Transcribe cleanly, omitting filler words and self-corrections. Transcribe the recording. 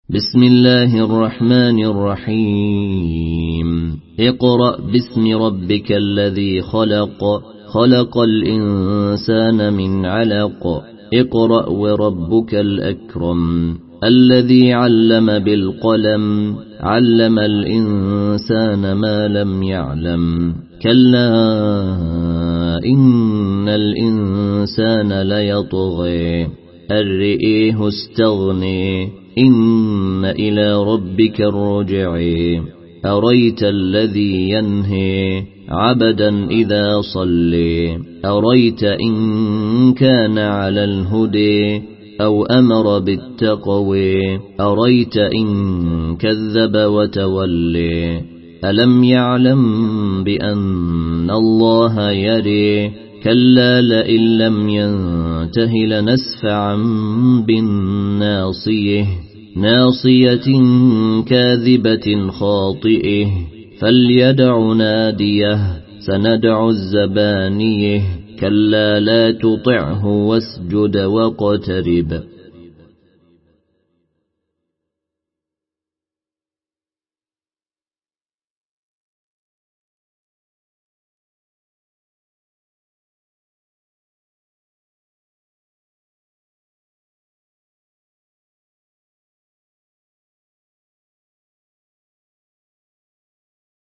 بسم الله الرحمن الرحيم اقرأ باسم ربك الذي خلق خلق الإنسان من علق اقرأ وربك الأكرم الذي علم بالقلم علم الإنسان ما لم يعلم كلا إن الإنسان ليطغي أن رآه استغني إن إلى ربك الرجع أريت الذي ينهي عبدا إذا صلي أريت إن كان على الهدي أو أمر بالتقوي أريت إن كذب وتولي ألم يعلم بأن الله يري كلا لئن لم ينته لنسفعا بالناصيه ناصية كاذبة خاطئه فليدع ناديه سندع الزبانيه كلا لا تطعه واسجد واقترب